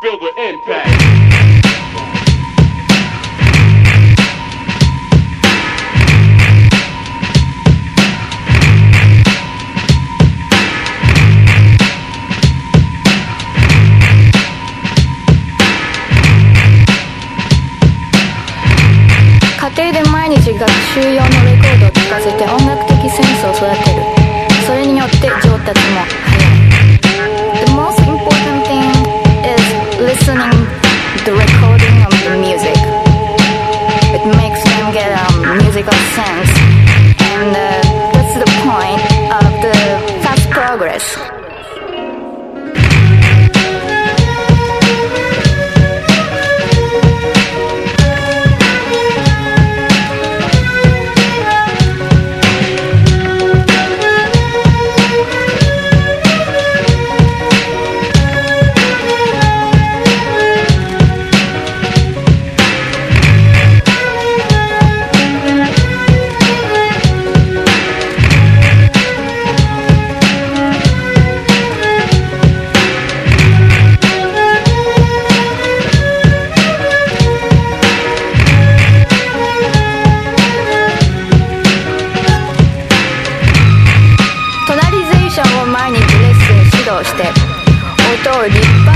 feel the impact. 家庭で毎日学習用のレコードを聴かせて音楽的センスを育てる。それによって上達も早い。The most important thing is listening the recording of the music. It makes them get a musical sense, and that's the point of the fast progress. 毎日レッスン指導して音を立派